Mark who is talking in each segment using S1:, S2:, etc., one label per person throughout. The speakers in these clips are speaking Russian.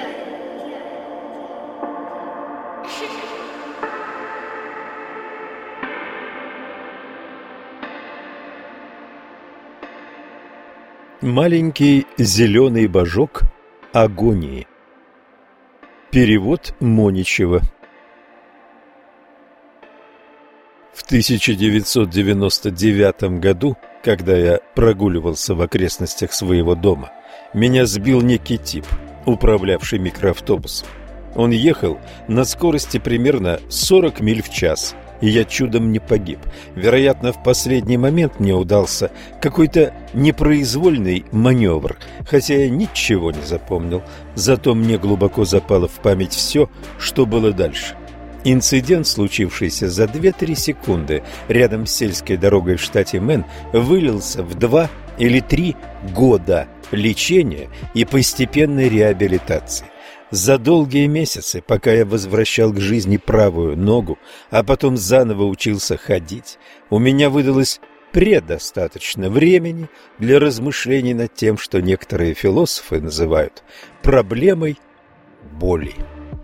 S1: Маленький зеленый божок агонии. Перевод Моничева. В 1999 году, когда я прогуливался в окрестностях своего дома, меня сбил некий тип, управлявший микроавтобусом. Он ехал на скорости примерно 40 миль в час, и я чудом не погиб. Вероятно, в последний момент мне удался какой-то непроизвольный маневр, хотя я ничего не запомнил. Зато мне глубоко запало в память все, что было дальше. Инцидент, случившийся за 2-3 секунды рядом с сельской дорогой в штате Мэн, вылился в 2 или 3 года лечения и постепенной реабилитации. За долгие месяцы, пока я возвращал к жизни правую ногу, а потом заново учился ходить, у меня выдалось предостаточно времени для размышлений над тем, что некоторые философы называют проблемой боли.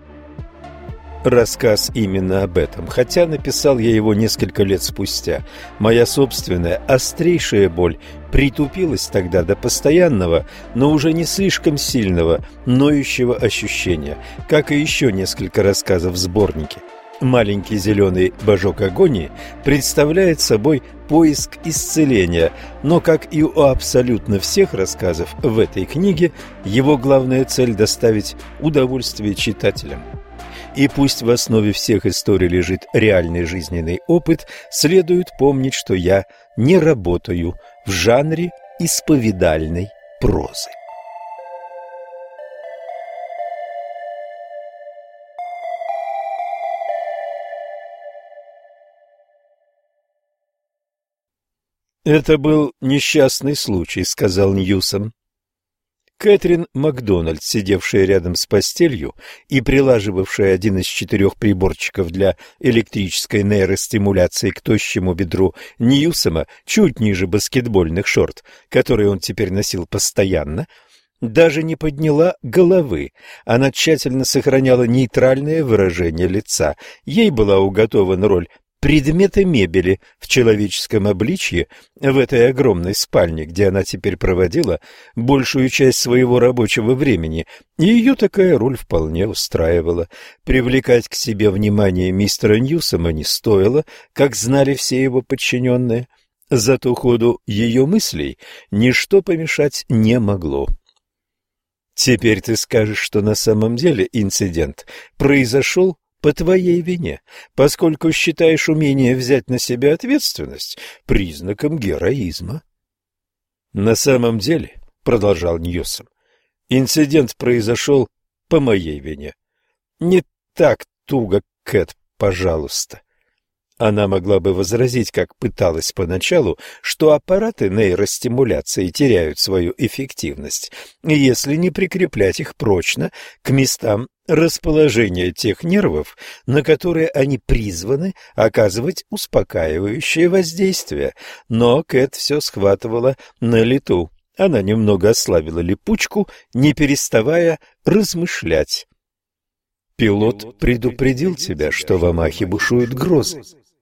S1: Рассказ именно об этом, хотя написал я его несколько лет спустя. Моя собственная острейшая боль притупилась тогда до постоянного, но уже не слишком сильного, ноющего ощущения, как и еще несколько рассказов в сборнике. «Маленький зеленый божок агонии» представляет собой поиск исцеления, но, как и у абсолютно всех рассказов в этой книге, его главная цель – доставить удовольствие читателям. И пусть в основе всех историй лежит реальный жизненный опыт, следует помнить, что я не работаю в жанре исповедальной прозы. «Это был несчастный случай», — сказал Ньюсом. Кэтрин Макдональд, сидевшая рядом с постелью и прилаживавшая один из 4 приборчиков для электрической нейростимуляции к тощему бедру Ньюсома, чуть ниже баскетбольных шорт, которые он теперь носил постоянно, даже не подняла головы. Она тщательно сохраняла нейтральное выражение лица. Ей была уготована роль предметы мебели в человеческом обличье в этой огромной спальне, где она теперь проводила большую часть своего рабочего времени, и ее такая роль вполне устраивала. Привлекать к себе внимание мистера Ньюсома не стоило, как знали все его подчиненные. Зато ходу ее мыслей ничто помешать не могло. «Теперь ты скажешь, что на самом деле инцидент произошел по твоей вине, поскольку считаешь умение взять на себя ответственность признаком героизма». «На самом деле, — продолжал Ньюсом, — инцидент произошел по моей вине. Не так туго, Кэт, пожалуйста». Она могла бы возразить, как пыталась поначалу, что аппараты нейростимуляции теряют свою эффективность, если не прикреплять их прочно к местам расположения тех нервов, на которые они призваны оказывать успокаивающее воздействие. Но Кэт все схватывала на лету. Она немного ослабила липучку, не переставая размышлять. «Пилот предупредил тебя, что в Омахе бушуют грозы».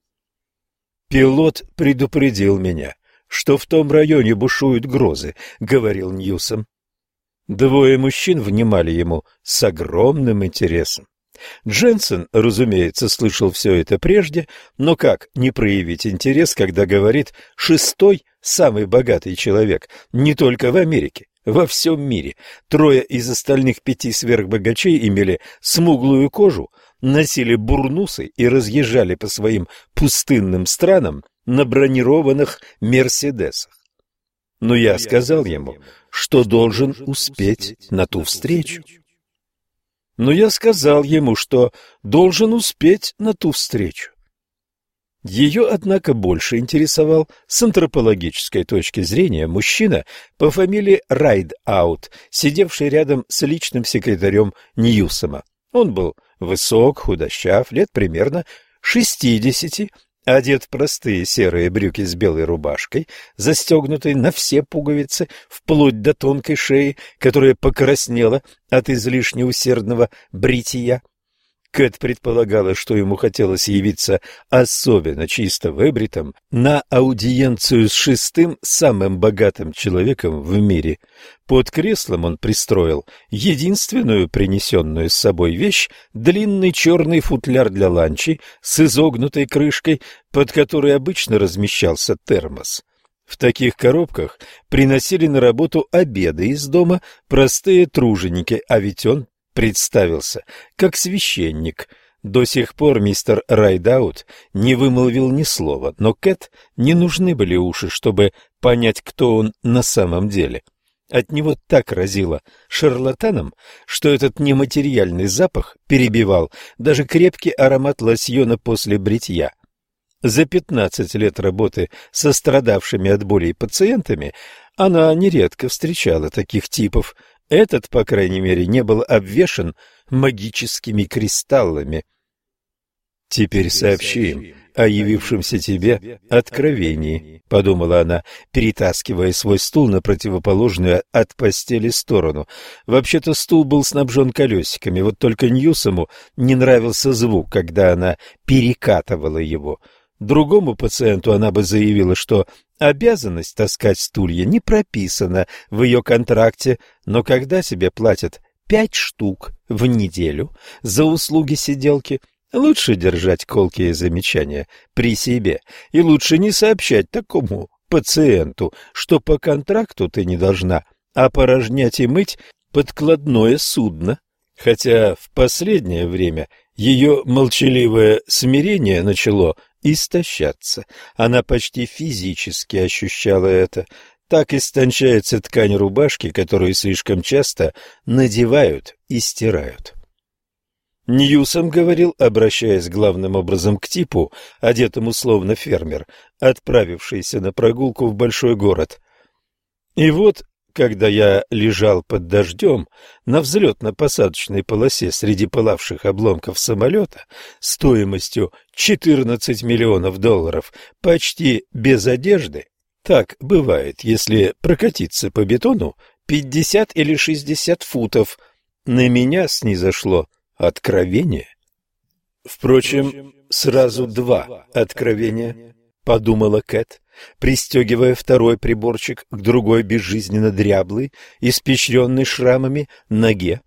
S1: «Пилот предупредил меня, что в том районе бушуют грозы», — говорил Ньюсом. 2 мужчин внимали ему с огромным интересом. Дженсен, разумеется, слышал все это прежде, но как не проявить интерес, когда говорит 6-й самый богатый человек не только в Америке, во всем мире. 3 из остальных 5 сверхбогачей имели смуглую кожу, носили бурнусы и разъезжали по своим пустынным странам на бронированных «Мерседесах». Но я сказал ему, что должен успеть на ту встречу. Ее, однако, больше интересовал с антропологической точки зрения мужчина по фамилии Райдаут, сидевший рядом с личным секретарем Ньюсома. Он был высок, худощав, лет примерно 60, одет в простые серые брюки с белой рубашкой, застегнутой на все пуговицы, вплоть до тонкой шеи, которая покраснела от излишне усердного бритья. Кэт предполагала, что ему хотелось явиться особенно чисто выбритым на аудиенцию с шестым самым богатым человеком в мире. Под креслом он пристроил единственную принесенную с собой вещь – длинный черный футляр для ланчей с изогнутой крышкой, под которой обычно размещался термос. В таких коробках приносили на работу обеды из дома простые труженики, а ведь он представился как священник. До сих пор мистер Райдаут не вымолвил ни слова, но Кэт не нужны были уши, чтобы понять, кто он на самом деле. От него так разило шарлатаном, что этот нематериальный запах перебивал даже крепкий аромат лосьона после бритья. За 15 лет работы со страдавшими от болей пациентами она нередко встречала таких типов. Этот, по крайней мере, не был обвешан магическими кристаллами. «Теперь сообщи им о явившемся тебе откровении», — подумала она, перетаскивая свой стул на противоположную от постели сторону. Вообще-то стул был снабжен колесиками, вот только Ньюсому не нравился звук, когда она перекатывала его. Другому пациенту она бы заявила, что обязанность таскать стулья не прописана в ее контракте, но когда тебе платят 5 штук в неделю за услуги сиделки, лучше держать колкие замечания при себе и лучше не сообщать такому пациенту, что по контракту ты не должна опорожнять и мыть подкладное судно. Хотя в последнее время ее молчаливое смирение начало истощаться. Она почти физически ощущала это. Так истончается ткань рубашки, которую слишком часто надевают и стирают. Ньюсом говорил, обращаясь главным образом к типу, одетому словно фермер, отправившийся на прогулку в большой город. И вот, когда я лежал под дождем на взлетно-посадочной полосе среди пылавших обломков самолета стоимостью $14 миллионов, почти без одежды, так бывает, если прокатиться по бетону 50 или 60 футов, на меня снизошло откровение. Впрочем, сразу 2 откровения, подумала Кэт, пристегивая второй приборчик к другой безжизненно дряблой, испещренной шрамами ноге.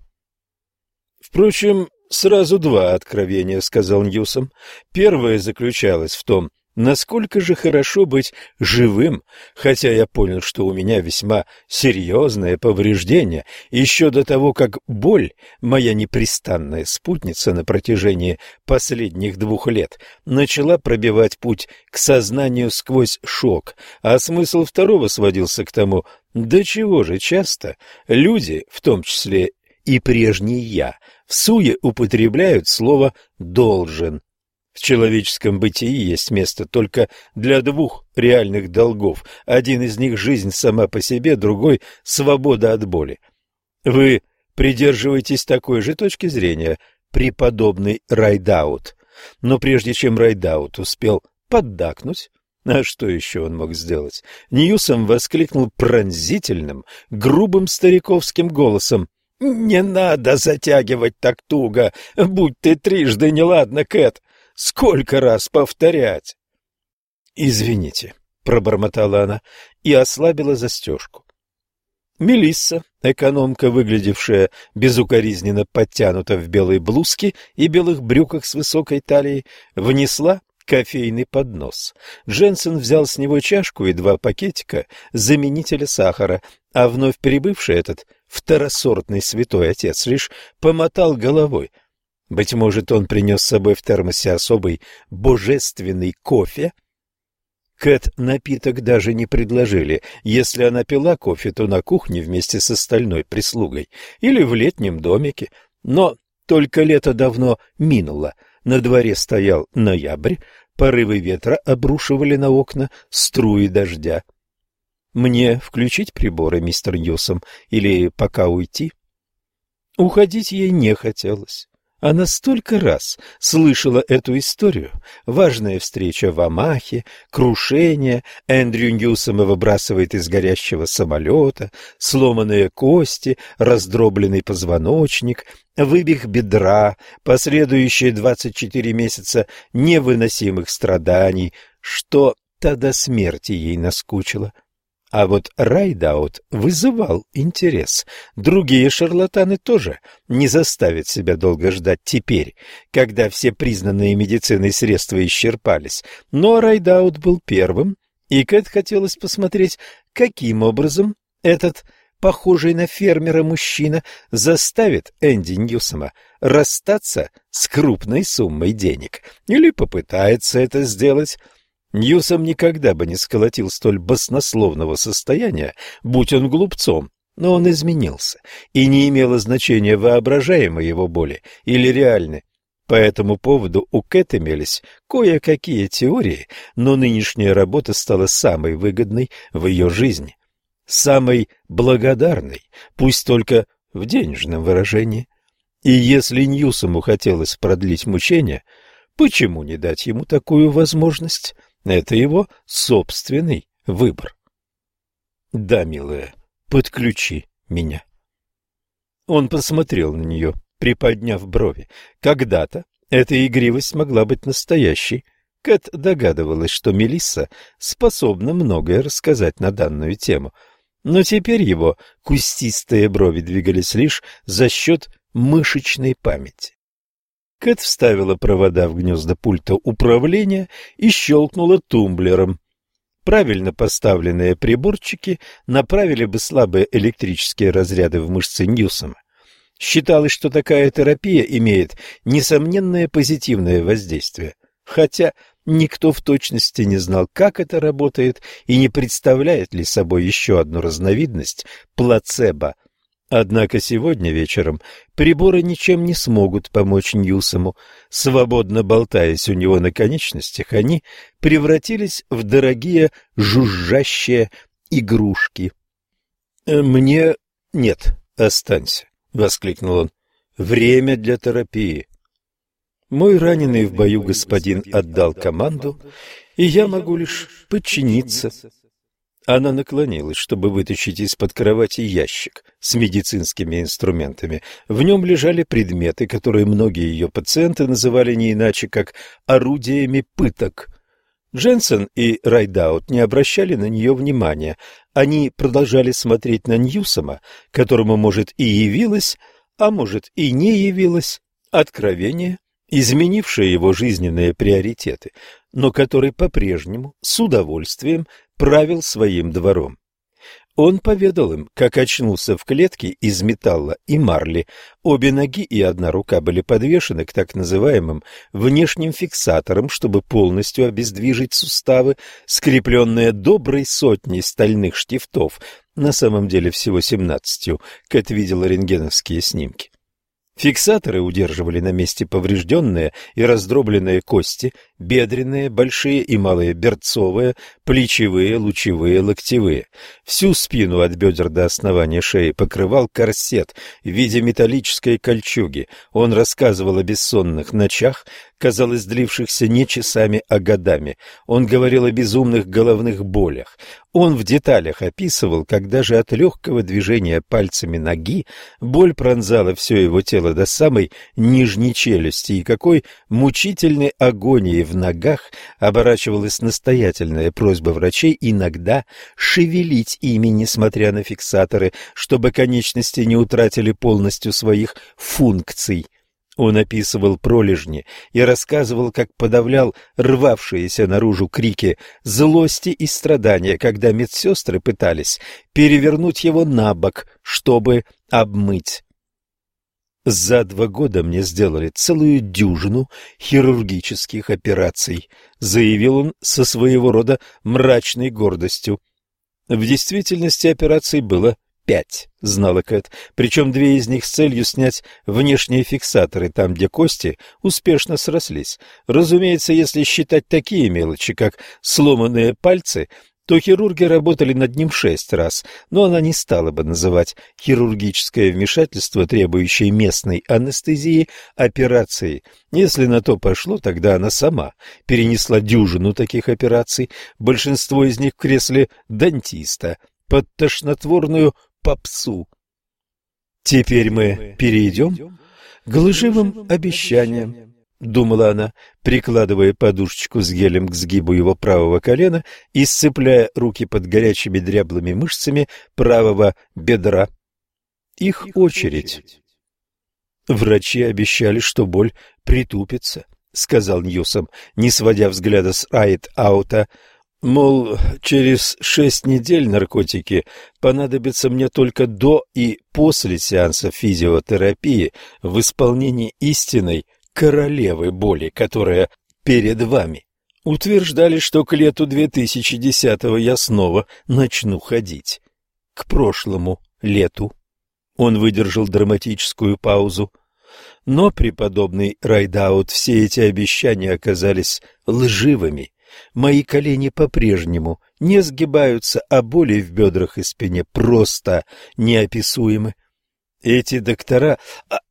S1: Впрочем, сразу 2 откровения, сказал Ньюсом. Первое заключалось в том, насколько же хорошо быть живым, хотя я понял, что у меня весьма серьезное повреждение, еще до того, как боль, моя непрестанная спутница на протяжении последних 2 лет, начала пробивать путь к сознанию сквозь шок, а смысл второго сводился к тому, до чего же часто люди, в том числе и прежний я, всуе употребляют слово «должен». В человеческом бытии есть место только для 2 реальных долгов. Один из них – жизнь сама по себе, другой – свобода от боли. Вы придерживаетесь такой же точки зрения, преподобный Райдаут. Но прежде чем Райдаут успел поддакнуть, а что еще он мог сделать, Ньюсом воскликнул пронзительным, грубым стариковским голосом: «Не надо затягивать так туго, будь ты трижды неладна, Кэт. Сколько раз повторять?» «Извините», — пробормотала она и ослабила застежку. Мелисса, экономка, выглядевшая безукоризненно подтянута в белой блузке и белых брюках с высокой талией, внесла кофейный поднос. Дженсен взял с него чашку и 2 пакетика заменителя сахара, а вновь прибывший этот второсортный святой отец лишь помотал головой. Быть может, он принес с собой в термосе особый божественный кофе? Кэт напиток даже не предложили. Если она пила кофе, то на кухне вместе с остальной прислугой или в летнем домике. Но только лето давно минуло. На дворе стоял ноябрь, порывы ветра обрушивали на окна струи дождя. «Мне включить приборы, мистер Ньюсом, или пока уйти?» Уходить ей не хотелось. Она столько раз слышала эту историю. Важная встреча в Омахе, крушение, Эндрю Ньюсома выбрасывает из горящего самолета, сломанные кости, раздробленный позвоночник, вывих бедра, последующие 24 месяца невыносимых страданий, что-то до смерти ей наскучило. А вот Райдаут вызывал интерес. Другие шарлатаны тоже не заставят себя долго ждать теперь, когда все признанные медициной средства исчерпались. Но Райдаут был первым, и Кэт хотелось посмотреть, каким образом этот похожий на фермера мужчина заставит Энди Ньюсома расстаться с крупной суммой денег. Или попытается это сделать. Ньюсом никогда бы не сколотил столь баснословного состояния, будь он глупцом, но он изменился, и не имело значения, воображаемой его боли или реальной. По этому поводу у Кэт имелись кое-какие теории, но нынешняя работа стала самой выгодной в ее жизни, самой благодарной, пусть только в денежном выражении. И если Ньюсому хотелось продлить мучения, почему не дать ему такую возможность? Это его собственный выбор. Да, милая, подключи меня. Он посмотрел на нее, приподняв брови. Когда-то эта игривость могла быть настоящей. Кэт догадывалась, что Мелисса способна многое рассказать на данную тему, но теперь его кустистые брови двигались лишь за счет мышечной памяти. Кэт вставила провода в гнезда пульта управления и щелкнула тумблером. Правильно поставленные приборчики направили бы слабые электрические разряды в мышцы Ньюсома. Считалось, что такая терапия имеет несомненное позитивное воздействие, хотя никто в точности не знал, как это работает и не представляет ли собой еще одну разновидность плацебо. Однако сегодня вечером приборы ничем не смогут помочь Ньюсому. Свободно болтаясь у него на конечностях, они превратились в дорогие жужжащие игрушки. «Мне нет, останься», — воскликнул он. «Время для терапии. Мой раненый в бою господин отдал команду, и я могу лишь подчиниться». Она наклонилась, чтобы вытащить из-под кровати ящик с медицинскими инструментами. В нем лежали предметы, которые многие ее пациенты называли не иначе, как орудиями пыток. Дженсен и Райдаут не обращали на нее внимания. Они продолжали смотреть на Ньюсома, которому, может, и явилось, а может, и не явилось откровение, изменившее его жизненные приоритеты, но который по-прежнему с удовольствием правил своим двором. Он поведал им, как очнулся в клетке из металла и марли. Обе ноги и одна рука были подвешены к так называемым внешним фиксаторам, чтобы полностью обездвижить суставы, скрепленные доброй сотней стальных штифтов, на самом деле всего 17. Кэт видела рентгеновские снимки. Фиксаторы удерживали на месте поврежденные и раздробленные кости, бедренные, большие и малые, берцовые, плечевые, лучевые, локтевые. Всю спину от бедер до основания шеи покрывал корсет в виде металлической кольчуги. Он рассказывал о бессонных ночах, казалось, длившихся не часами, а годами. Он говорил о безумных головных болях. Он в деталях описывал, как даже от легкого движения пальцами ноги боль пронзала все его тело до самой нижней челюсти, и какой мучительной агонией в ногах оборачивалась настоятельная просьба врачей иногда шевелить ими, несмотря на фиксаторы, чтобы конечности не утратили полностью своих функций. Он описывал пролежни и рассказывал, как подавлял рвавшиеся наружу крики злости и страдания, когда медсестры пытались перевернуть его на бок, чтобы обмыть. «За 2 года мне сделали целую дюжину хирургических операций», заявил он со своего рода мрачной гордостью. В действительности операций было 5, знала Кэт, причем 2 из них с целью снять внешние фиксаторы там, где кости успешно срослись. Разумеется, если считать такие мелочи, как сломанные пальцы то хирурги работали над ним 6 раз, но она не стала бы называть хирургическое вмешательство, требующее местной анестезии, операцией. Если на то пошло, тогда она сама перенесла дюжину таких операций, большинство из них в кресле дантиста, под тошнотворную попсу. «Теперь мы перейдем к лживым обещаниям», — думала она, прикладывая подушечку с гелем к сгибу его правого колена и сцепляя руки под горячими дряблыми мышцами правого бедра. Их очередь. «Врачи обещали, что боль притупится», — сказал Ньюсом, не сводя взгляда с Райт-аута. «Мол, через 6 недель наркотики понадобятся мне только до и после сеанса физиотерапии в исполнении истинной королевы боли, которая перед вами. Утверждали, что к лету 2010-го я снова начну ходить. К прошлому лету». Он выдержал драматическую паузу. Но, преподобный Райдаут, все эти обещания оказались лживыми. Мои колени по-прежнему не сгибаются, а боли в бедрах и спине просто неописуемы. Эти доктора...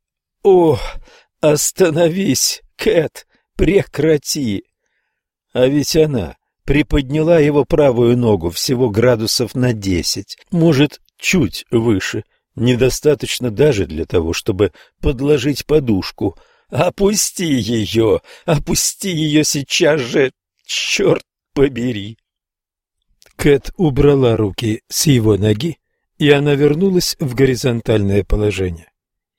S1: Остановись, Кэт, прекрати! А ведь она приподняла его правую ногу всего градусов на 10, может, чуть выше. Недостаточно даже для того, чтобы подложить подушку. Опусти ее сейчас же, черт побери! Кэт убрала руки с его ноги, и она вернулась в горизонтальное положение.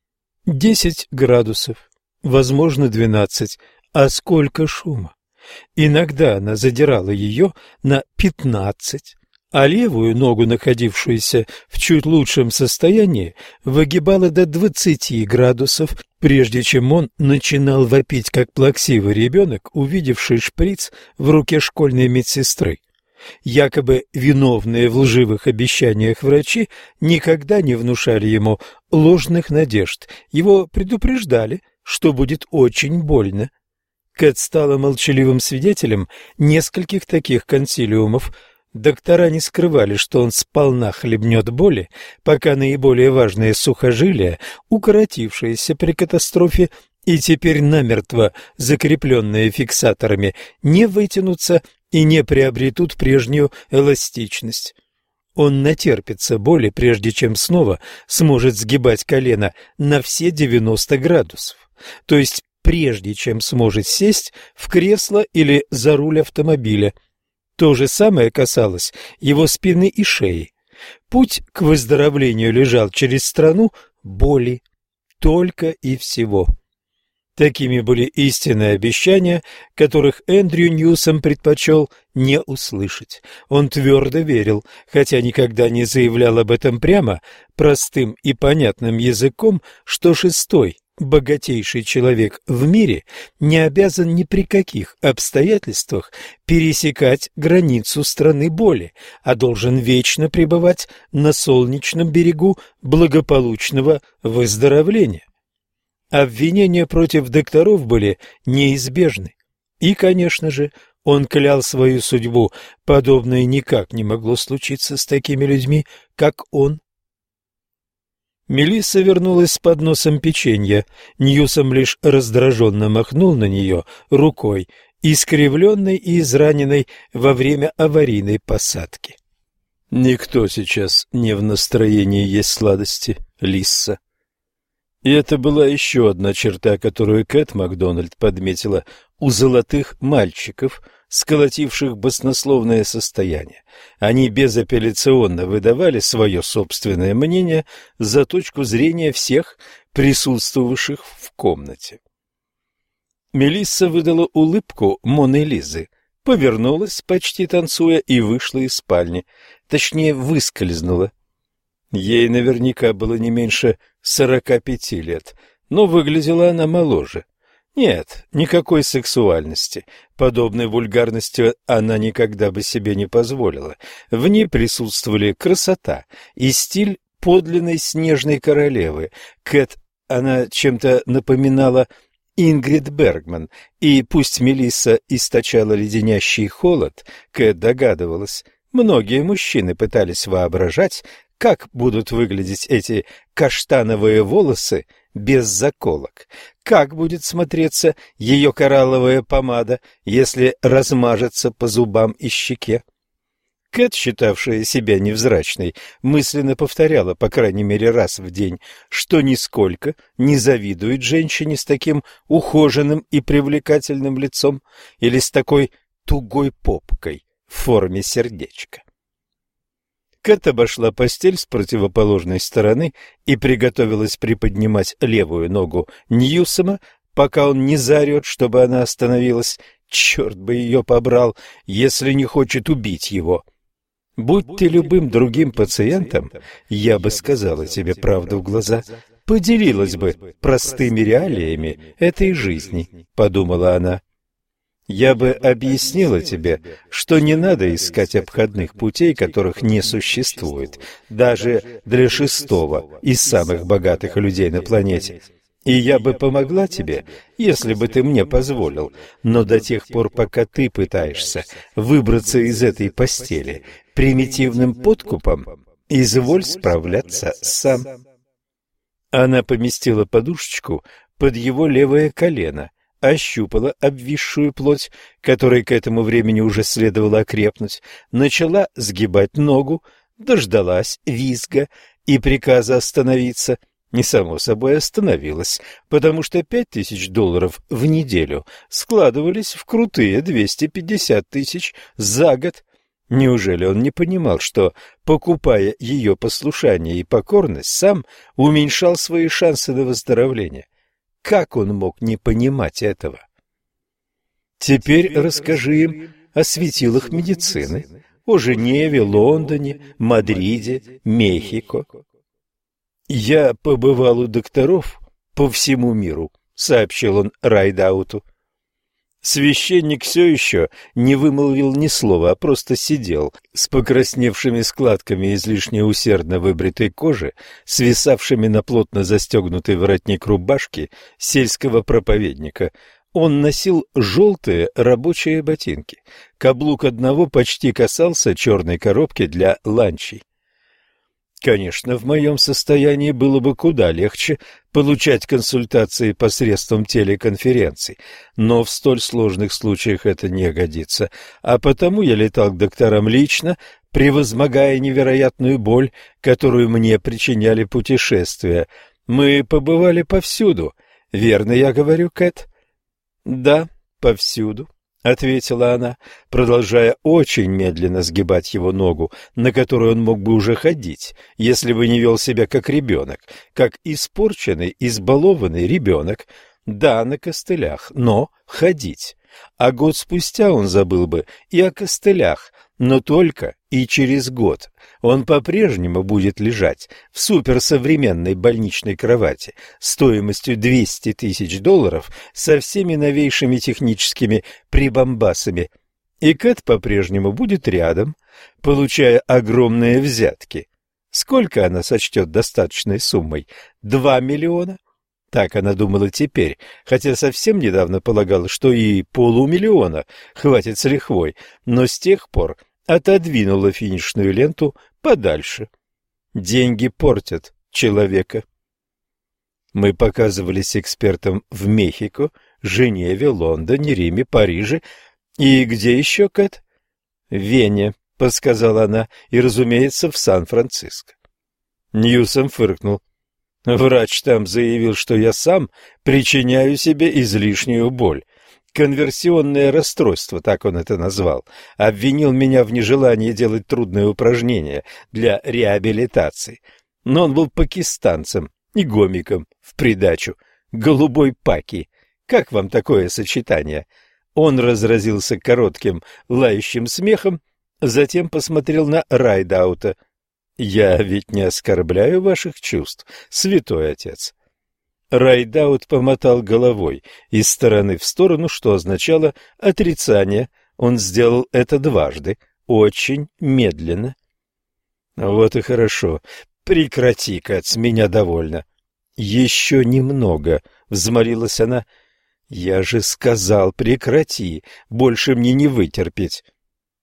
S1: 10 градусов, возможно, 12, а сколько шума! Иногда она задирала ее на 15, а левую ногу, находившуюся в чуть лучшем состоянии, выгибала до 20 градусов, прежде чем он начинал вопить, как плаксивый ребенок, увидевший шприц в руке школьной медсестры. Якобы виновные в лживых обещаниях врачи никогда не внушали ему ложных надежд, его предупреждали, что будет очень больно. Кэт стала молчаливым свидетелем нескольких таких консилиумов. Доктора не скрывали, что он сполна хлебнет боли, пока наиболее важные сухожилия, укоротившиеся при катастрофе и теперь намертво закрепленные фиксаторами, не вытянутся и не приобретут прежнюю эластичность. Он натерпится боли, прежде чем снова сможет сгибать колено на все 90 градусов, то есть прежде чем сможет сесть в кресло или за руль автомобиля. То же самое касалось его спины и шеи. Путь к выздоровлению лежал через страну боли, только и всего. Такими были истинные обещания, которых Эндрю Ньюсом предпочел не услышать. Он твердо верил, хотя никогда не заявлял об этом прямо, простым и понятным языком, что шестой, богатейший человек в мире не обязан ни при каких обстоятельствах пересекать границу страны боли, а должен вечно пребывать на солнечном берегу благополучного выздоровления. Обвинения против докторов были неизбежны. И, конечно же, он клял свою судьбу. Подобное никак не могло случиться с такими людьми, как он. Мелисса вернулась с подносом печенья. Ньюсом лишь раздраженно махнул на нее рукой, искривленной и израненной во время аварийной посадки. «Никто сейчас не в настроении есть сладости, Лисса». И это была еще одна черта, которую Кэт Макдональд подметила у золотых мальчиков, сколотивших баснословное состояние. Они безапелляционно выдавали свое собственное мнение за точку зрения всех присутствовавших в комнате. Мелисса выдала улыбку Моны Лизы, повернулась, почти танцуя, и вышла из спальни, точнее, выскользнула. Ей наверняка было не меньше 45 лет, но выглядела она моложе. Нет, никакой сексуальности, подобной вульгарности она никогда бы себе не позволила. В ней присутствовали красота и стиль подлинной снежной королевы. Кэт, она чем-то напоминала Ингрид Бергман, и пусть Мелисса источала леденящий холод, Кэт догадывалась, Многие мужчины пытались воображать, как будут выглядеть эти каштановые волосы без заколок, как будет смотреться ее коралловая помада, если размажется по зубам и щеке. Кэт, считавшая себя невзрачной, мысленно повторяла, по крайней мере раз в день, что нисколько не завидует женщине с таким ухоженным и привлекательным лицом или с такой тугой попкой в форме сердечка. Кэт обошла постель с противоположной стороны и приготовилась приподнимать левую ногу Ньюсома, пока он не заорет, чтобы она остановилась. Черт бы ее побрал, если не хочет убить его. Будь ты любым другим пациентом, я бы сказала тебе правду в глаза, поделилась бы простыми реалиями этой жизни, подумала она. Я бы объяснила тебе, что не надо искать обходных путей, которых не существует, даже для шестого из самых богатых людей на планете. И я бы помогла тебе, если бы ты мне позволил, но до тех пор, пока ты пытаешься выбраться из этой постели примитивным подкупом, изволь справляться сам. Она поместила подушечку под его левое колено, ощупала обвисшую плоть, которой к этому времени уже следовало окрепнуть, начала сгибать ногу, дождалась визга и приказа остановиться. Не само собой остановилась, потому что $5000 в неделю складывались в крутые 250 тысяч за год. Неужели он не понимал, что, покупая ее послушание и покорность, сам уменьшал свои шансы на выздоровление? Как он мог не понимать этого? Теперь расскажи им о светилах медицины, о Женеве, Лондоне, Мадриде, Мехико. «Я побывал у докторов по всему миру», — сообщил он Райдауту. Священник все еще не вымолвил ни слова, а просто сидел с покрасневшими складками излишне усердно выбритой кожи, свисавшими на плотно застегнутый воротник рубашки сельского проповедника. Он носил желтые рабочие ботинки. Каблук одного почти касался черной коробки для ланчей. Конечно, в моем состоянии было бы куда легче получать консультации посредством телеконференций, но в столь сложных случаях это не годится, а потому я летал к докторам лично, превозмогая невероятную боль, которую мне причиняли путешествия. Мы побывали повсюду. Верно я говорю, Кэт? Да, повсюду. — ответила она, продолжая очень медленно сгибать его ногу, на которую он мог бы уже ходить, если бы не вел себя как ребенок, как испорченный, избалованный ребенок. Да, на костылях, но ходить. А год спустя он забыл бы и о костылях, но только и через год. Он по-прежнему будет лежать в суперсовременной больничной кровати стоимостью $200 тысяч со всеми новейшими техническими прибамбасами. И Кэт по-прежнему будет рядом, получая огромные взятки. Сколько она сочтет достаточной суммой? 2 миллиона? Так она думала теперь, хотя совсем недавно полагала, что и $500 000 хватит с лихвой, но с тех пор отодвинула финишную ленту подальше. Деньги портят человека. Мы показывались экспертам в Мехико, Женеве, Лондоне, Риме, Париже. И где еще, Кэт? В Вене, подсказала она, и, разумеется, в Сан-Франциско. Ньюсом фыркнул. Врач там заявил, что я сам причиняю себе излишнюю боль. Конверсионное расстройство, так он это назвал, обвинил меня в нежелании делать трудные упражнения для реабилитации. Но он был пакистанцем и гомиком в придачу, голубой паки. Как вам такое сочетание? Он разразился коротким лающим смехом, затем посмотрел на Райдаута. «Я ведь не оскорбляю ваших чувств, святой отец». Райдаут помотал головой из стороны в сторону, что означало отрицание. Он сделал это дважды, очень медленно. «Вот и хорошо. Прекрати, Кэт, с меня довольно». «Еще немного», — взмолилась она. «Я же сказал, прекрати, больше мне не вытерпеть».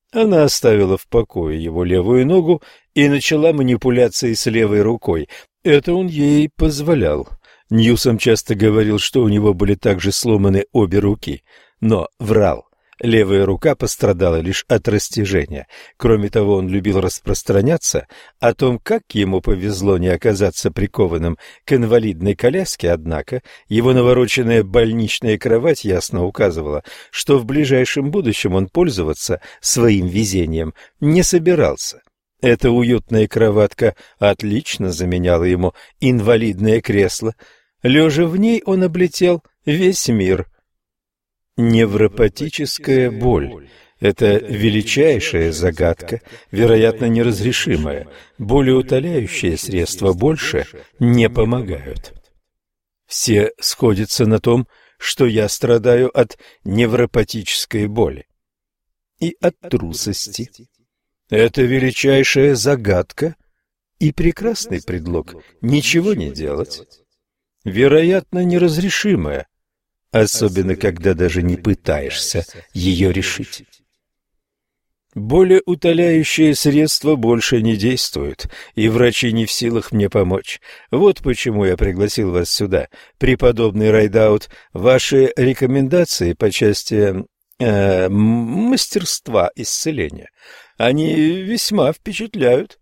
S1: Она оставила в покое его левую ногу и начала манипуляции с левой рукой. Это он ей позволял. Ньюсом часто говорил, что у него были также сломаны обе руки, но врал. Левая рука пострадала лишь от растяжения. Кроме того, он любил распространяться о том, как ему повезло не оказаться прикованным к инвалидной коляске, однако его навороченная больничная кровать ясно указывала, что в ближайшем будущем он пользоваться своим везением не собирался. Эта уютная кроватка отлично заменяла ему инвалидное кресло. Лежа в ней, он облетел весь мир. Невропатическая боль – это величайшая загадка, вероятно, неразрешимая. Болеутоляющие средства больше не помогают. Все сходятся на том, что я страдаю от невропатической боли и от трусости. Это величайшая загадка и прекрасный предлог ничего не делать. Вероятно, неразрешимая. Особенно, когда даже не пытаешься ее решить. Болеутоляющие средства больше не действуют, и врачи не в силах мне помочь. Вот почему я пригласил вас сюда, преподобный Райдаут. Ваши рекомендации по части мастерства исцеления, они весьма впечатляют.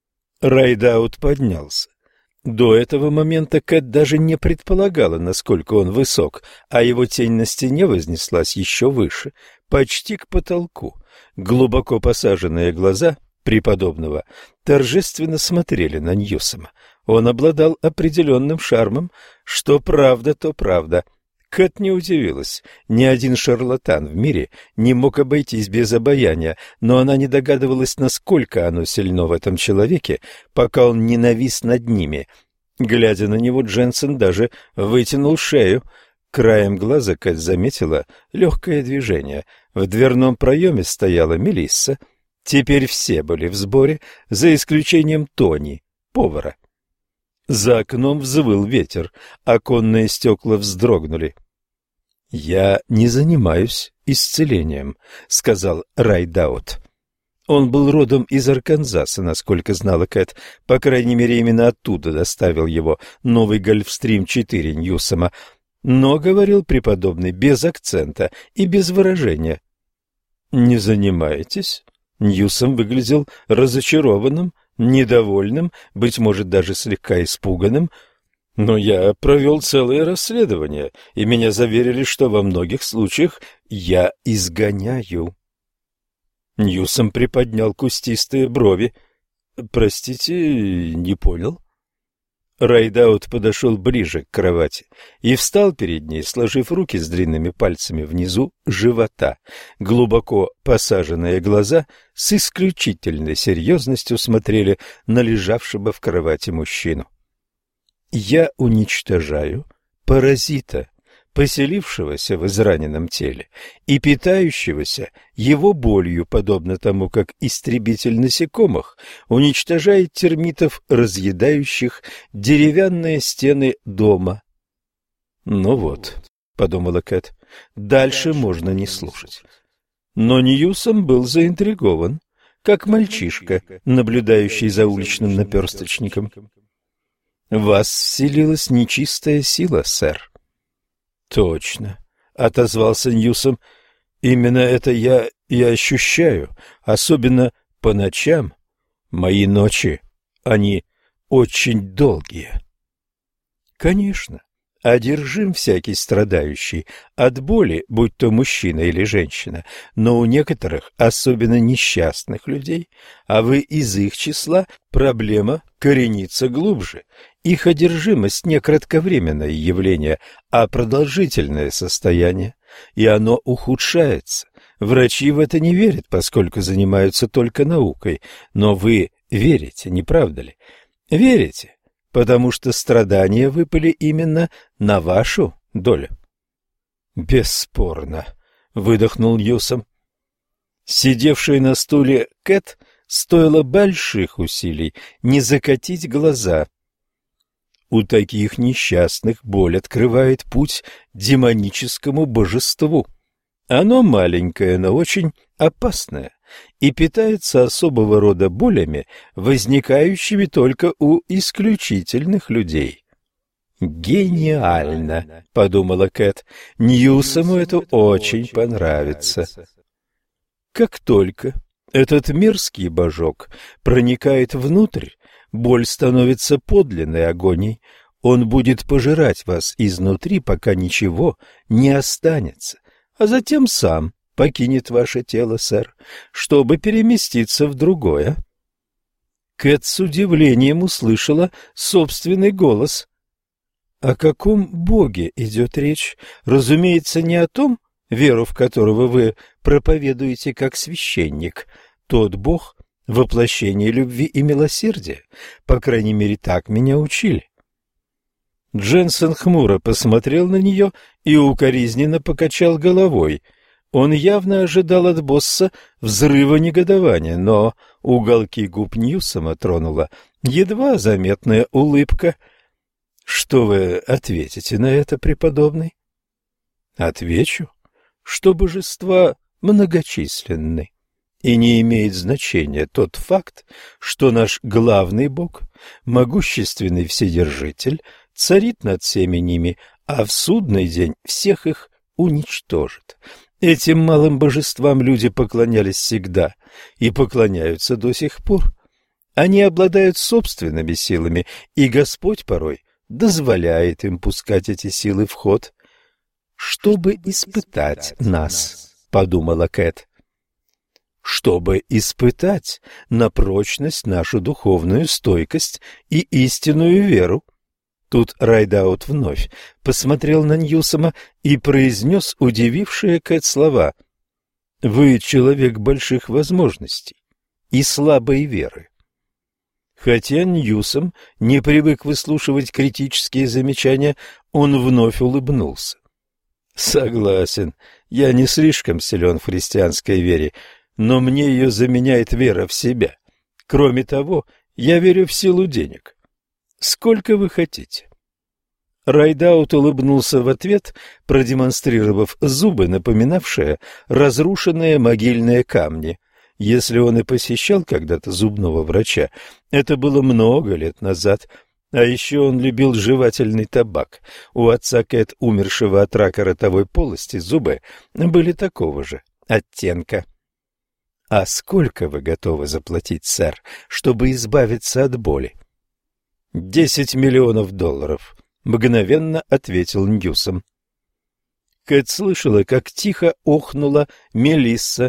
S1: Райдаут поднялся. До этого момента Кэт даже не предполагала, насколько он высок, а его тень на стене вознеслась еще выше, почти к потолку. Глубоко посаженные глаза преподобного торжественно смотрели на Ньюсома. Он обладал определенным шармом, что правда, то правда. Кэт не удивилась. Ни один шарлатан в мире не мог обойтись без обаяния, но она не догадывалась, насколько оно сильно в этом человеке, пока он не навис над ними. Глядя на него, Дженсен даже вытянул шею. Краем глаза Кэт заметила легкое движение. В дверном проеме стояла Мелисса. Теперь все были в сборе, за исключением Тони, повара. За окном взвыл ветер, оконные стекла вздрогнули. «Я не занимаюсь исцелением», — сказал Райдаут. Он был родом из Арканзаса, насколько знала Кэт. По крайней мере, именно оттуда доставил его новый Гольфстрим-4 Ньюсома. Но говорил преподобный без акцента и без выражения. «Не занимаетесь?» Ньюсом выглядел разочарованным, недовольным, быть может, даже слегка испуганным. Но я провел целое расследование, и меня заверили, что во многих случаях я изгоняю. Ньюсом приподнял кустистые брови. «Простите, не понял?» Райдаут подошел ближе к кровати и встал перед ней, сложив руки с длинными пальцами внизу живота. Глубоко посаженные глаза с исключительной серьезностью смотрели на лежавшего в кровати мужчину. «Я уничтожаю паразита, поселившегося в израненном теле и питающегося его болью, подобно тому, как истребитель насекомых уничтожает термитов, разъедающих деревянные стены дома». «Ну вот», — подумала Кэт, — «дальше можно не слушать». Но Ньюсом был заинтригован, как мальчишка, наблюдающий за уличным наперсточником. «В вас вселилась нечистая сила, сэр». «Точно», — отозвался Ньюсом. «Именно это я и ощущаю, особенно по ночам. Мои ночи, они очень долгие». «Конечно, одержим всякий страдающий от боли, будь то мужчина или женщина, но у некоторых, особенно несчастных людей, а вы из их числа, проблема коренится глубже. Их одержимость не кратковременное явление, а продолжительное состояние, и оно ухудшается. Врачи в это не верят, поскольку занимаются только наукой, но вы верите, не правда ли? Верите, потому что страдания выпали именно на вашу долю». «Бесспорно», — выдохнул Ньюсом. Сидевшей на стуле Кэт стоило больших усилий не закатить глаза. У таких несчастных боль открывает путь демоническому божеству. Оно маленькое, но очень опасное. и питается особого рода болями, возникающими только у исключительных людей. «Гениально!» — подумала Кэт. «Ньюсому это очень понравится». Как только этот мерзкий божок проникает внутрь, боль становится подлинной агонией. Он будет пожирать вас изнутри, пока ничего не останется, а затем сам покинет ваше тело, сэр, чтобы переместиться в другое. Кэт с удивлением услышала собственный голос. О каком боге идет речь? Разумеется, не о том, веру в которого вы проповедуете как священник. Тот бог — воплощение любви и милосердия. По крайней мере, так меня учили. Дженсен хмуро посмотрел на нее и укоризненно покачал головой. Он явно ожидал от босса взрыва негодования, но уголки губ Ньюсома тронула едва заметная улыбка. «Что вы ответите на это, преподобный?» «Отвечу, что божества многочисленны, и не имеет значения тот факт, что наш главный бог, могущественный Вседержитель, царит над всеми ними, а в судный день всех их уничтожит. Этим малым божествам люди поклонялись всегда и поклоняются до сих пор. Они обладают собственными силами, и Господь порой дозволяет им пускать эти силы в ход, чтобы испытать нас, подумала Кэт. Чтобы испытать на прочность нашу духовную стойкость и истинную веру. Тут Райдаут вновь посмотрел на Ньюсома и произнес удивившие Кэт слова. «Вы человек больших возможностей и слабой веры». Хотя Ньюсом не привык выслушивать критические замечания, он вновь улыбнулся. «Согласен, я не слишком силен в христианской вере, но мне ее заменяет вера в себя. Кроме того, я верю в силу денег. Сколько вы хотите?» Райдаут улыбнулся в ответ, продемонстрировав зубы, напоминавшие разрушенные могильные камни. Если он и посещал когда-то зубного врача, это было много лет назад. А еще он любил жевательный табак. У отца Кэт, умершего от рака ротовой полости, зубы были такого же оттенка. «А сколько вы готовы заплатить, сэр, чтобы избавиться от боли?» $10 миллионов, мгновенно ответил Ньюсом. Кэт слышала, как тихо охнула Мелисса.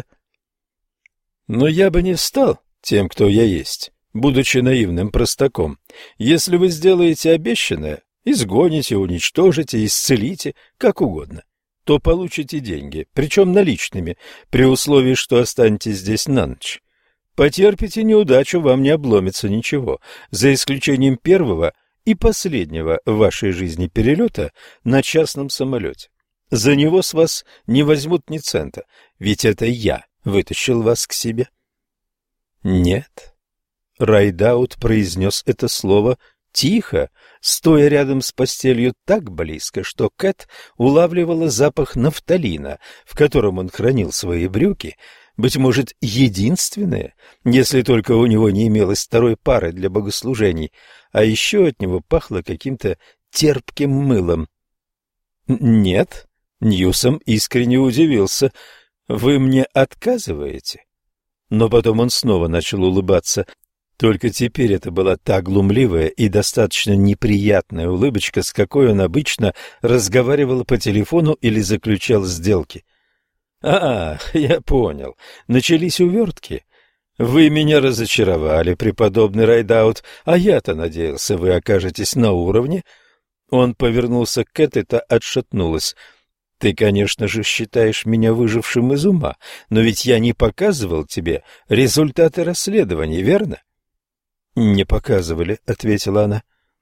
S1: «Но я бы не стал тем, кто я есть, будучи наивным простаком. Если вы сделаете обещанное, изгоните, уничтожите, исцелите, как угодно, то получите деньги, причем наличными, при условии, что останетесь здесь на ночь. Потерпите неудачу, вам не обломится ничего, за исключением первого и последнего в вашей жизни перелета на частном самолете. За него с вас не возьмут ни цента, ведь это я вытащил вас к себе». «Нет». Райдаут произнес это слово тихо, стоя рядом с постелью так близко, что Кэт улавливала запах нафталина, в котором он хранил свои брюки, быть может, единственное, если только у него не имелось второй пары для богослужений, а еще от него пахло каким-то терпким мылом. «Нет», — Ньюсом искренне удивился, — «вы мне отказываете?» Но потом он снова начал улыбаться. Только теперь это была та глумливая и достаточно неприятная улыбочка, с какой он обычно разговаривал по телефону или заключал сделки. Я понял. Начались увертки. Вы меня разочаровали, преподобный Райдаут, а я-то надеялся, вы окажетесь на уровне». Он повернулся к Кэт, и та отшатнулась. «Ты, конечно же, считаешь меня выжившим из ума, но ведь я не показывал тебе результаты расследований, верно?» «Не показывали», — ответила она.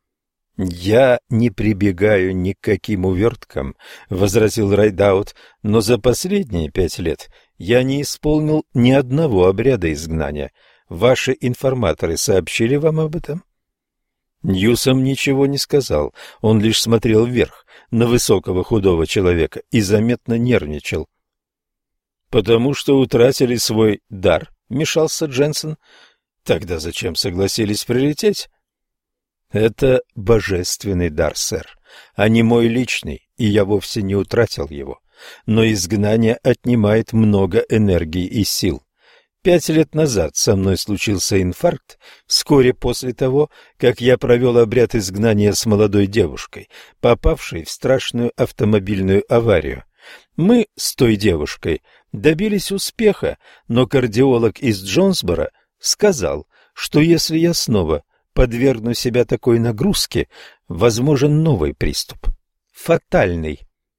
S1: «Я не прибегаю ни к каким уверткам», — возразил Райдаут, «но за последние 5 лет я не исполнил ни одного обряда изгнания. Ваши информаторы сообщили вам об этом?» Ньюсом ничего не сказал, он лишь смотрел вверх, на высокого худого человека, и заметно нервничал. «Потому что утратили свой дар», — вмешался Дженсен. «Тогда зачем согласились прилететь?» «Это божественный дар, сэр, а не мой личный, и я вовсе не утратил его. Но изгнание отнимает много энергии и сил. 5 лет назад со мной случился инфаркт, вскоре после того, как я провел обряд изгнания с молодой девушкой, попавшей в страшную автомобильную аварию. Мы с той девушкой добились успеха, но кардиолог из Джонсборо сказал, что если я снова подвергну себя такой нагрузке, возможен новый приступ. Фатальный.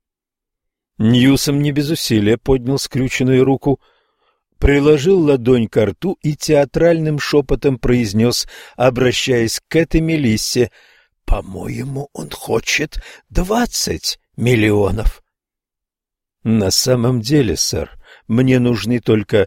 S1: Ньюсом не без усилия поднял скрюченную руку, приложил ладонь ко рту и театральным шепотом произнес, обращаясь к этой Мелиссе: «По-моему, он хочет 20 миллионов». «На самом деле, сэр, мне нужны только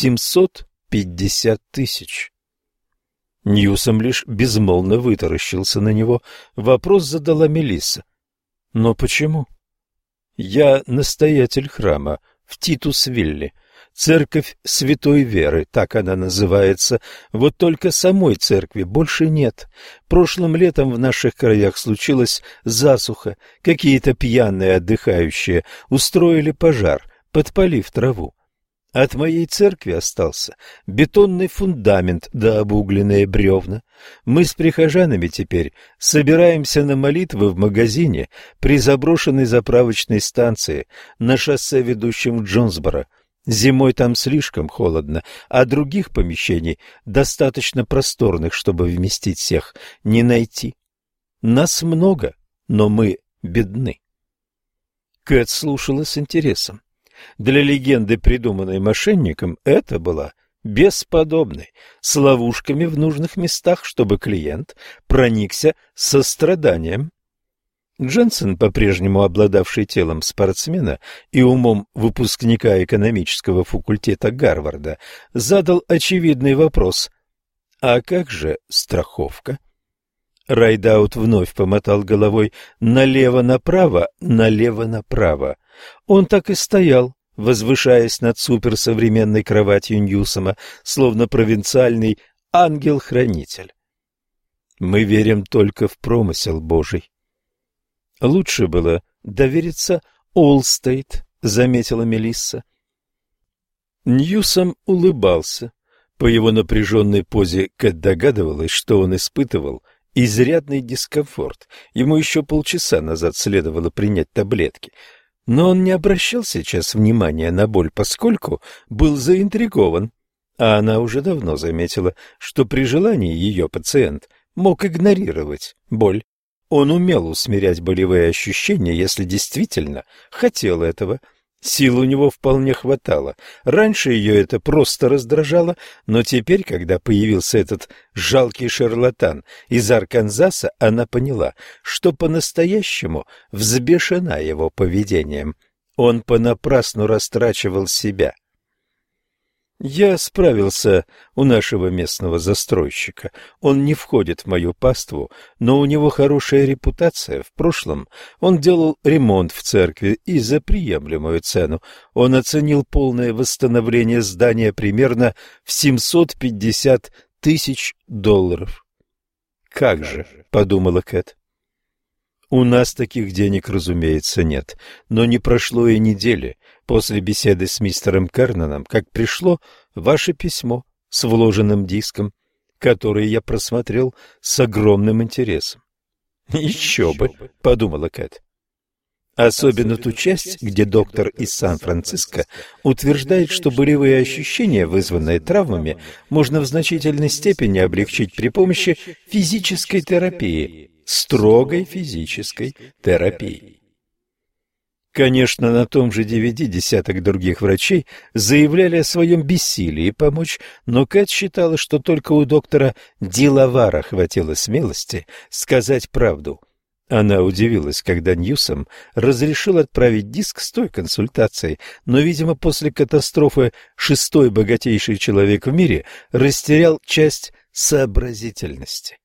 S1: 750 тысяч». Ньюсом лишь безмолвно вытаращился на него. Вопрос задала Мелисса. «Но почему?» «Я настоятель храма в Титусвилле. Церковь Святой Веры, так она называется. Вот только самой церкви больше нет. Прошлым летом в наших краях случилась засуха. Какие-то пьяные отдыхающие устроили пожар, подпалив траву. От моей церкви остался бетонный фундамент да обугленные бревна. Мы с прихожанами теперь собираемся на молитвы в магазине при заброшенной заправочной станции на шоссе, ведущем в Джонсборо. Зимой там слишком холодно, а других помещений, достаточно просторных, чтобы вместить всех, не найти. Нас много, но мы бедны. Кэт слушала с интересом. Для легенды, придуманной мошенником, это была бесподобной, с ловушками в нужных местах, чтобы клиент проникся состраданием. Дженсен, по-прежнему обладавший телом спортсмена и умом выпускника экономического факультета Гарварда, задал очевидный вопрос: «А как же страховка?» Райдаут вновь помотал головой налево-направо, налево-направо. Он так и стоял, возвышаясь над суперсовременной кроватью Ньюсома, словно провинциальный ангел-хранитель. «Мы верим только в промысел Божий». «Лучше было довериться Олстейт», — заметила Мелисса. Ньюсом улыбался. По его напряженной позе Кэт догадывалась, что он испытывал изрядный дискомфорт. Ему еще полчаса назад следовало принять таблетки. Но он не обращал сейчас внимания на боль, поскольку был заинтригован. А она уже давно заметила, что при желании ее пациент мог игнорировать боль. Он умел усмирять болевые ощущения, если действительно хотел этого. Сил у него вполне хватало. Раньше ее это просто раздражало, но теперь, когда появился этот жалкий шарлатан из Арканзаса, она поняла, что по-настоящему взбешена его поведением. Он понапрасну растрачивал себя. «Я справился у нашего местного застройщика. Он не входит в мою паству, но у него хорошая репутация. В прошлом он делал ремонт в церкви и за приемлемую цену. Он оценил полное восстановление здания примерно в 750 тысяч долларов». «Как же», — подумала Кэт. «У нас таких денег, разумеется, нет, но не прошло и недели после беседы с мистером Кернаном, как пришло ваше письмо с вложенным диском, который я просмотрел с огромным интересом». «Еще бы», — подумала Кэт. Особенно ту часть, где доктор из Сан-Франциско утверждает, что болевые ощущения, вызванные травмами, можно в значительной степени облегчить при помощи физической терапии, строгой физической терапии. Конечно, на том же DVD десяток других врачей заявляли о своем бессилии помочь, но Кэт считала, что только у доктора Дилавара хватило смелости сказать правду. Она удивилась, когда Ньюсом разрешил отправить диск с той консультацией, но, видимо, после катастрофы шестой богатейший человек в мире растерял часть сообразительности.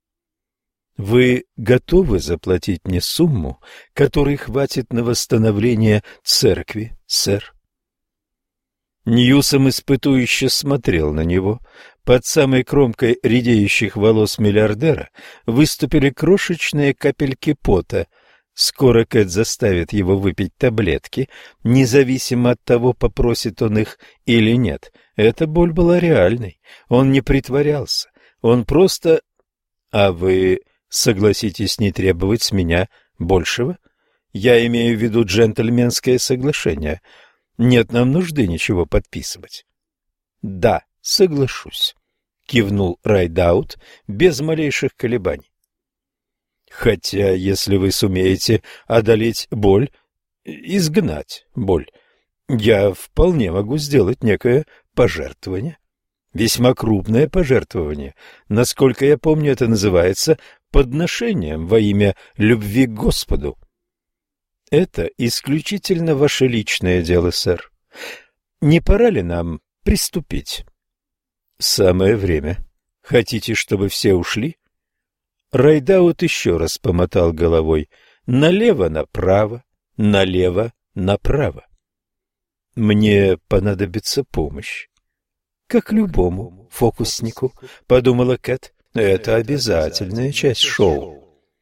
S1: «Вы готовы заплатить мне сумму, которой хватит на восстановление церкви, сэр?» Ньюсом испытующе смотрел на него. Под самой кромкой редеющих волос миллиардера выступили крошечные капельки пота. Скоро Кэт заставит его выпить таблетки, независимо от того, попросит он их или нет. Эта боль была реальной. Он не притворялся. Он просто... А вы согласитесь не требовать с меня большего? Я имею в виду джентльменское соглашение. Нет нам нужды ничего подписывать. Да, соглашусь, кивнул Райдаут без малейших колебаний. Хотя, если вы сумеете одолеть боль, изгнать боль, я вполне могу сделать некое пожертвование. Весьма крупное пожертвование. Насколько я помню, это называется подношением во имя любви к Господу. Это исключительно ваше личное дело, сэр. Не пора ли нам приступить? Самое время. Хотите, чтобы все ушли? Райдаут еще раз помотал головой. Налево-направо, налево-направо. Мне понадобится помощь. Как любому фокуснику, подумала Кэт. Это обязательная часть шоу.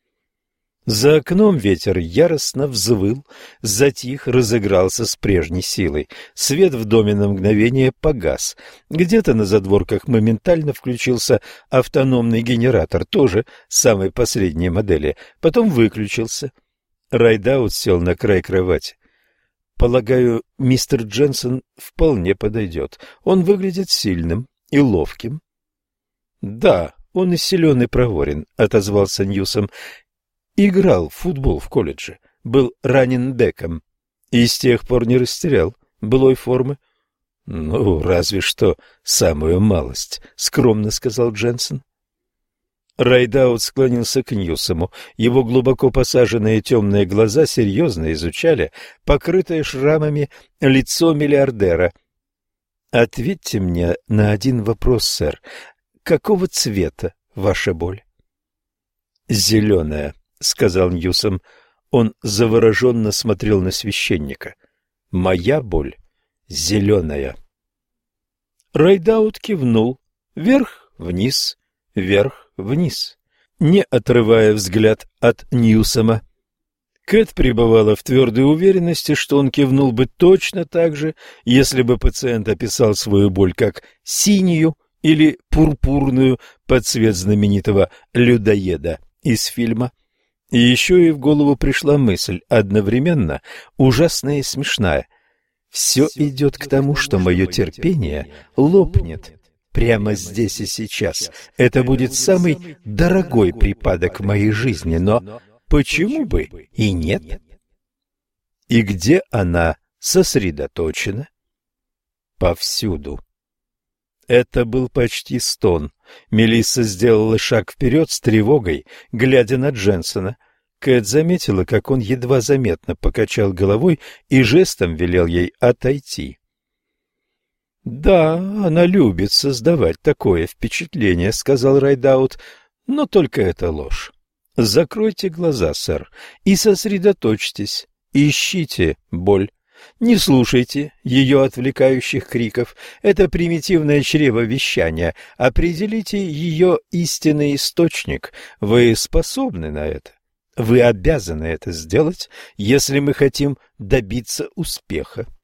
S1: За окном ветер яростно взвыл, затих, разыгрался с прежней силой. Свет в доме на мгновение погас. Где-то на задворках моментально включился автономный генератор, тоже самой последней модели. Потом выключился. Райдаут сел на край кровати. Полагаю, мистер Дженсон вполне подойдет. Он выглядит сильным и ловким. Да, он и силен, и проворен, отозвался Ньюсом. Играл в футбол в колледже, был раннинбеком и с тех пор не растерял былой формы. — Ну, разве что самую малость, — скромно сказал Дженсон. Райдаут склонился к Ньюсому. Его глубоко посаженные темные глаза серьезно изучали покрытое шрамами лицо миллиардера. — Ответьте мне на один вопрос, сэр. Какого цвета ваша боль? — Зеленая. — сказал Ньюсом. Он завороженно смотрел на священника. «Моя боль зеленая». Райдаут кивнул. Вверх-вниз, вверх-вниз, не отрывая взгляд от Ньюсома. Кэт пребывала в твердой уверенности, что он кивнул бы точно так же, если бы пациент описал свою боль как синюю или пурпурную под цвет знаменитого людоеда из фильма. И еще ей в голову пришла мысль, одновременно ужасная и смешная. Все идет к тому, что мое терпение лопнет прямо здесь и сейчас. Это будет самый дорогой припадок в моей жизни, но почему бы и нет? И где она сосредоточена? Повсюду. Это был почти стон. Мелисса сделала шаг вперед с тревогой, глядя на Дженсона. Кэт заметила, как он едва заметно покачал головой и жестом велел ей отойти. — Да, она любит создавать такое впечатление, — сказал Райдаут, — но только это ложь. Закройте глаза, сэр, и сосредоточьтесь, ищите боль. Не слушайте ее отвлекающих криков. Это примитивное чревовещание. Определите ее истинный источник. Вы способны на это. Вы обязаны это сделать, если мы хотим добиться успеха.